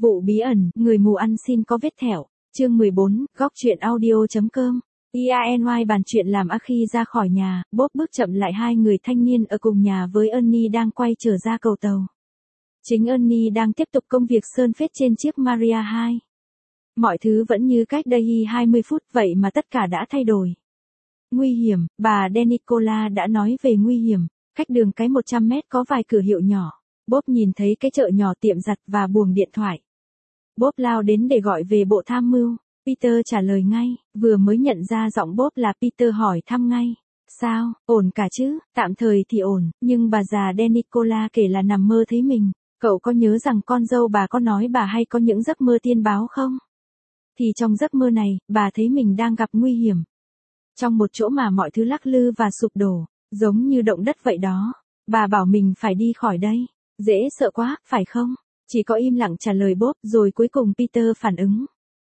Vụ bí ẩn, người mù ăn xin có vết thẹo. Chương 14, góc truyện audio.com. IANY bàn chuyện làm khi ra khỏi nhà, Bob bước chậm lại hai người thanh niên ở cùng nhà với Ernie đang quay trở ra cầu tàu. Chính Ernie đang tiếp tục công việc sơn phết trên chiếc Maria 2. Mọi thứ vẫn như cách đây 20 phút vậy mà tất cả đã thay đổi. Nguy hiểm, bà Denicola đã nói về nguy hiểm, cách đường cái 100 mét có vài cửa hiệu nhỏ. Bob nhìn thấy cái chợ nhỏ tiệm giặt và buồng điện thoại. Bob lao đến để gọi về bộ tham mưu. Peter trả lời ngay, vừa mới nhận ra giọng Bob là Peter hỏi thăm ngay. Sao, ổn cả chứ? Tạm thời thì ổn, nhưng bà già Denicola kể là nằm mơ thấy mình. Cậu có nhớ rằng con dâu bà có nói bà hay có những giấc mơ tiên báo không? Thì trong giấc mơ này, bà thấy mình đang gặp nguy hiểm. Trong một chỗ mà mọi thứ lắc lư và sụp đổ, giống như động đất vậy đó. Bà bảo mình phải đi khỏi đây. Dễ sợ quá, phải không? Chỉ có im lặng trả lời Bob rồi cuối cùng Peter phản ứng.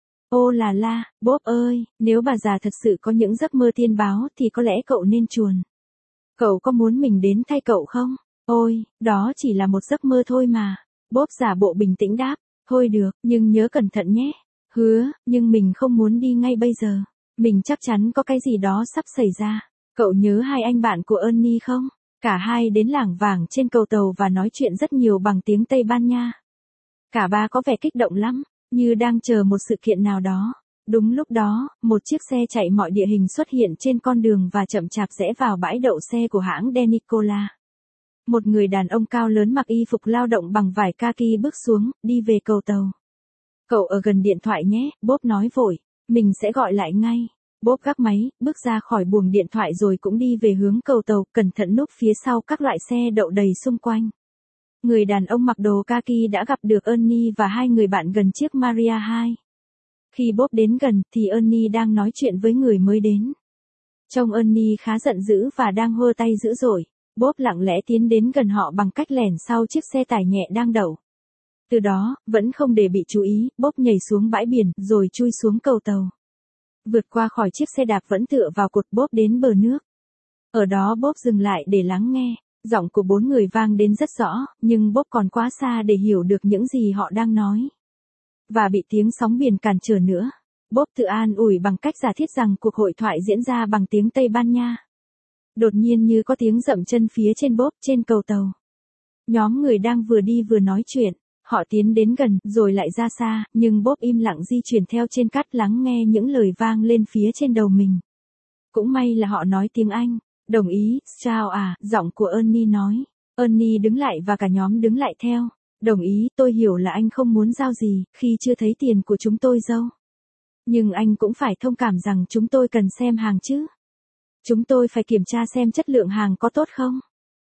Ô là la, Bob ơi, nếu bà già thật sự có những giấc mơ tiên báo thì có lẽ cậu nên chuồn. Cậu có muốn mình đến thay cậu không? Ôi, đó chỉ là một giấc mơ thôi mà. Bob giả bộ bình tĩnh đáp, thôi được, nhưng nhớ cẩn thận nhé. Hứa, nhưng mình không muốn đi ngay bây giờ. Mình chắc chắn có cái gì đó sắp xảy ra. Cậu nhớ hai anh bạn của Ernie không? Cả hai đến lảng vảng trên cầu tàu và nói chuyện rất nhiều bằng tiếng Tây Ban Nha. Cả ba có vẻ kích động lắm, như đang chờ một sự kiện nào đó. Đúng lúc đó, một chiếc xe chạy mọi địa hình xuất hiện trên con đường và chậm chạp rẽ vào bãi đậu xe của hãng Denicola. Một người đàn ông cao lớn mặc y phục lao động bằng vải kaki bước xuống, đi về cầu tàu. Cậu ở gần điện thoại nhé, Bob nói vội, mình sẽ gọi lại ngay. Bob gác máy, bước ra khỏi buồng điện thoại rồi cũng đi về hướng cầu tàu, cẩn thận núp phía sau các loại xe đậu đầy xung quanh. Người đàn ông mặc đồ kaki đã gặp được Ernie và hai người bạn gần chiếc Maria 2. Khi Bob đến gần thì Ernie đang nói chuyện với người mới đến. Trông Ernie khá giận dữ và đang hơ tay dữ dội. Bob lặng lẽ tiến đến gần họ bằng cách lẻn sau chiếc xe tải nhẹ đang đậu. Từ đó, vẫn không để bị chú ý, Bob nhảy xuống bãi biển rồi chui xuống cầu tàu. Vượt qua khỏi chiếc xe đạp vẫn tựa vào cột, Bob đến bờ nước. Ở đó Bob dừng lại để lắng nghe. Giọng của bốn người vang đến rất rõ, nhưng Bob còn quá xa để hiểu được những gì họ đang nói. Và bị tiếng sóng biển cản trở nữa. Bob tự an ủi bằng cách giả thiết rằng cuộc hội thoại diễn ra bằng tiếng Tây Ban Nha. Đột nhiên như có tiếng dậm chân phía trên Bob trên cầu tàu. Nhóm người đang vừa đi vừa nói chuyện. Họ tiến đến gần, rồi lại ra xa, nhưng Bob im lặng di chuyển theo trên cát lắng nghe những lời vang lên phía trên đầu mình. Cũng may là họ nói tiếng Anh. Đồng ý, chào à, giọng của Ernie nói. Ernie đứng lại và cả nhóm đứng lại theo. Đồng ý, tôi hiểu là anh không muốn giao gì, khi chưa thấy tiền của chúng tôi dâu. Nhưng anh cũng phải thông cảm rằng chúng tôi cần xem hàng chứ. Chúng tôi phải kiểm tra xem chất lượng hàng có tốt không.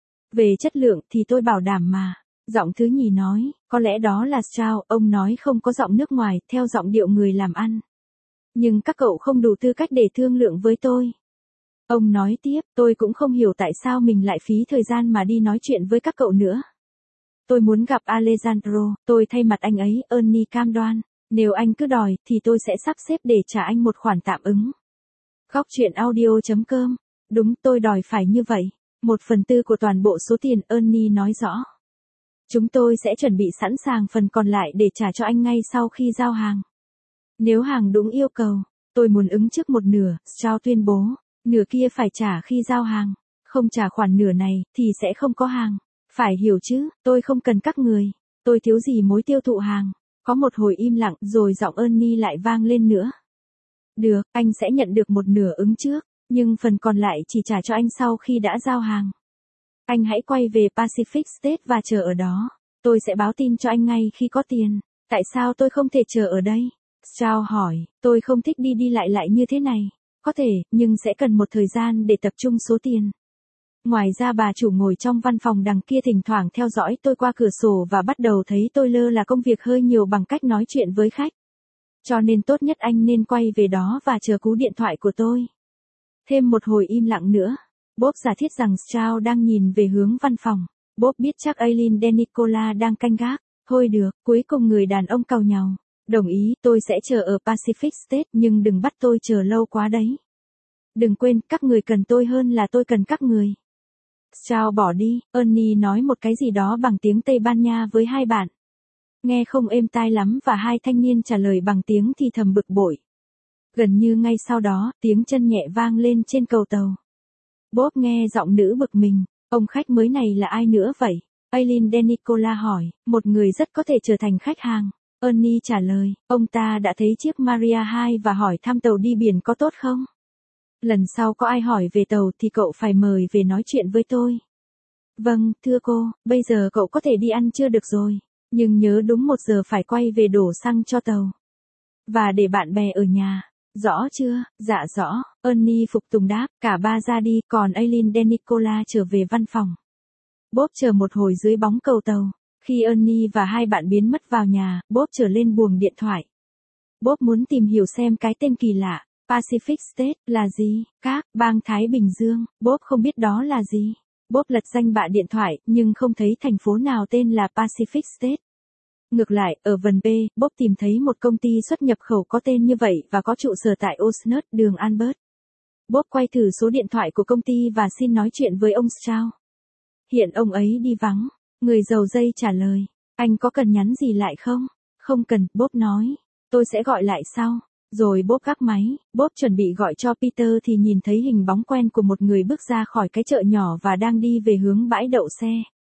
Về chất lượng thì tôi bảo đảm mà. Giọng thứ nhì nói, có lẽ đó là Strauss, ông nói không có giọng nước ngoài, theo giọng điệu người làm ăn. Nhưng các cậu không đủ tư cách để thương lượng với tôi. Ông nói tiếp, tôi cũng không hiểu tại sao mình lại phí thời gian mà đi nói chuyện với các cậu nữa. Tôi muốn gặp Alejandro, tôi thay mặt anh ấy, Ernie cam đoan. Nếu anh cứ đòi, thì tôi sẽ sắp xếp để trả anh một khoản tạm ứng. Góc truyện audio.com. Đúng, tôi đòi phải như vậy. 1/4 của toàn bộ số tiền, Ernie nói rõ. Chúng tôi sẽ chuẩn bị sẵn sàng phần còn lại để trả cho anh ngay sau khi giao hàng. Nếu hàng đúng yêu cầu, tôi muốn ứng trước một nửa, Strauss tuyên bố. Nửa kia phải trả khi giao hàng. Không trả khoản nửa này, thì sẽ không có hàng. Phải hiểu chứ, tôi không cần các người. Tôi thiếu gì mối tiêu thụ hàng. Có một hồi im lặng, rồi giọng Ernie lại vang lên nữa. Được, anh sẽ nhận được một nửa ứng trước, nhưng phần còn lại chỉ trả cho anh sau khi đã giao hàng. Anh hãy quay về Pacific State và chờ ở đó. Tôi sẽ báo tin cho anh ngay khi có tiền. Tại sao tôi không thể chờ ở đây? Strauss hỏi, tôi không thích đi lại như thế này. Có thể, nhưng sẽ cần một thời gian để tập trung số tiền. Ngoài ra bà chủ ngồi trong văn phòng đằng kia thỉnh thoảng theo dõi tôi qua cửa sổ và bắt đầu thấy tôi lơ là công việc hơi nhiều bằng cách nói chuyện với khách. Cho nên tốt nhất anh nên quay về đó và chờ cú điện thoại của tôi. Thêm một hồi im lặng nữa. Bob giả thiết rằng Strauss đang nhìn về hướng văn phòng. Bob biết chắc Aileen Denicola đang canh gác. Thôi được, cuối cùng người đàn ông càu nhàu. Đồng ý, tôi sẽ chờ ở Pacific State nhưng đừng bắt tôi chờ lâu quá đấy. Đừng quên, các người cần tôi hơn là tôi cần các người. Strauss bỏ đi, Ernie nói một cái gì đó bằng tiếng Tây Ban Nha với hai bạn. Nghe không êm tai lắm và hai thanh niên trả lời bằng tiếng thì thầm bực bội. Gần như ngay sau đó, tiếng chân nhẹ vang lên trên cầu tàu. Bob nghe giọng nữ bực mình, ông khách mới này là ai nữa vậy? Eileen DeNicola hỏi, một người rất có thể trở thành khách hàng. Ernie trả lời, ông ta đã thấy chiếc Maria 2 và hỏi thăm tàu đi biển có tốt không? Lần sau có ai hỏi về tàu thì cậu phải mời về nói chuyện với tôi. Vâng, thưa cô, bây giờ cậu có thể đi ăn trưa được rồi, nhưng nhớ đúng 1 giờ phải quay về đổ xăng cho tàu. Và để bạn bè ở nhà. Rõ chưa? Dạ rõ, Ernie phục tùng đáp, cả ba ra đi, còn Eileen DeNicola trở về văn phòng. Bob chờ một hồi dưới bóng cầu tàu. Khi Ernie và hai bạn biến mất vào nhà, Bob trở lên buồng điện thoại. Bob muốn tìm hiểu xem cái tên kỳ lạ, Pacific State, là gì? Các bang Thái Bình Dương, Bob không biết đó là gì. Bob lật danh bạ điện thoại, nhưng không thấy thành phố nào tên là Pacific State. Ngược lại, ở phần B, Bob tìm thấy một công ty xuất nhập khẩu có tên như vậy và có trụ sở tại Osnert, đường Albert. Bob quay thử số điện thoại của công ty và xin nói chuyện với ông Strauss. Hiện ông ấy đi vắng. Người giàu dây trả lời. Anh có cần nhắn gì lại không? Không cần, Bob nói. Tôi sẽ gọi lại sau. Rồi Bob gác máy. Bob chuẩn bị gọi cho Peter thì nhìn thấy hình bóng quen của một người bước ra khỏi cái chợ nhỏ và đang đi về hướng bãi đậu xe.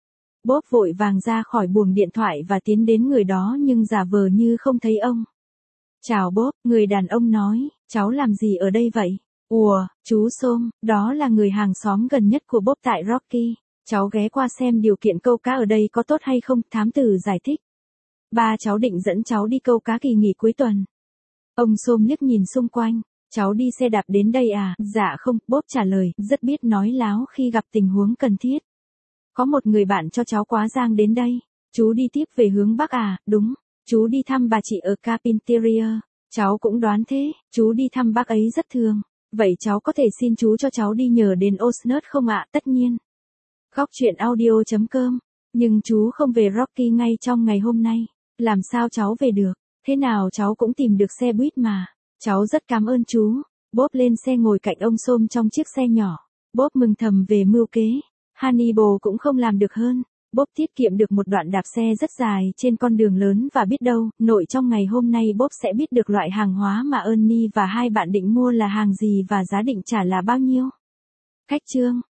Bob vội vàng ra khỏi buồng điện thoại và tiến đến người đó nhưng giả vờ như không thấy ông. Chào Bob, người đàn ông nói, cháu làm gì ở đây vậy? Ủa, chú Sôm, đó là người hàng xóm gần nhất của Bob tại Rocky. Cháu ghé qua xem điều kiện câu cá ở đây có tốt hay không, thám tử giải thích. Ba cháu định dẫn cháu đi câu cá kỳ nghỉ cuối tuần. Ông Sôm liếc nhìn xung quanh. Cháu đi xe đạp đến đây à? Dạ không, Bob trả lời, rất biết nói láo khi gặp tình huống cần thiết. Có một người bạn cho cháu quá giang đến đây. Chú đi tiếp về hướng Bắc à? Đúng. Chú đi thăm bà chị ở Carpinteria. Cháu cũng đoán thế, chú đi thăm bác ấy rất thường. Vậy cháu có thể xin chú cho cháu đi nhờ đến Osnert không ạ? Tất nhiên. Góc chuyện audio.com. Nhưng chú không về Rocky ngay trong ngày hôm nay. Làm sao cháu về được? Thế nào cháu cũng tìm được xe buýt mà. Cháu rất cảm ơn chú. Bob lên xe ngồi cạnh ông Sôm trong chiếc xe nhỏ. Bob mừng thầm về mưu kế. Hannibal cũng không làm được hơn. Bob tiết kiệm được một đoạn đạp xe rất dài trên con đường lớn và biết đâu, nội trong ngày hôm nay Bob sẽ biết được loại hàng hóa mà Ernie và hai bạn định mua là hàng gì và giá định trả là bao nhiêu. Khách chương